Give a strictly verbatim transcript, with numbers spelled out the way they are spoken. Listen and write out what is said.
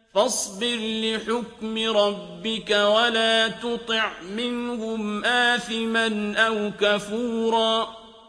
فاصبر لحكم ربك ولا تطع منهم آثما أو كفورا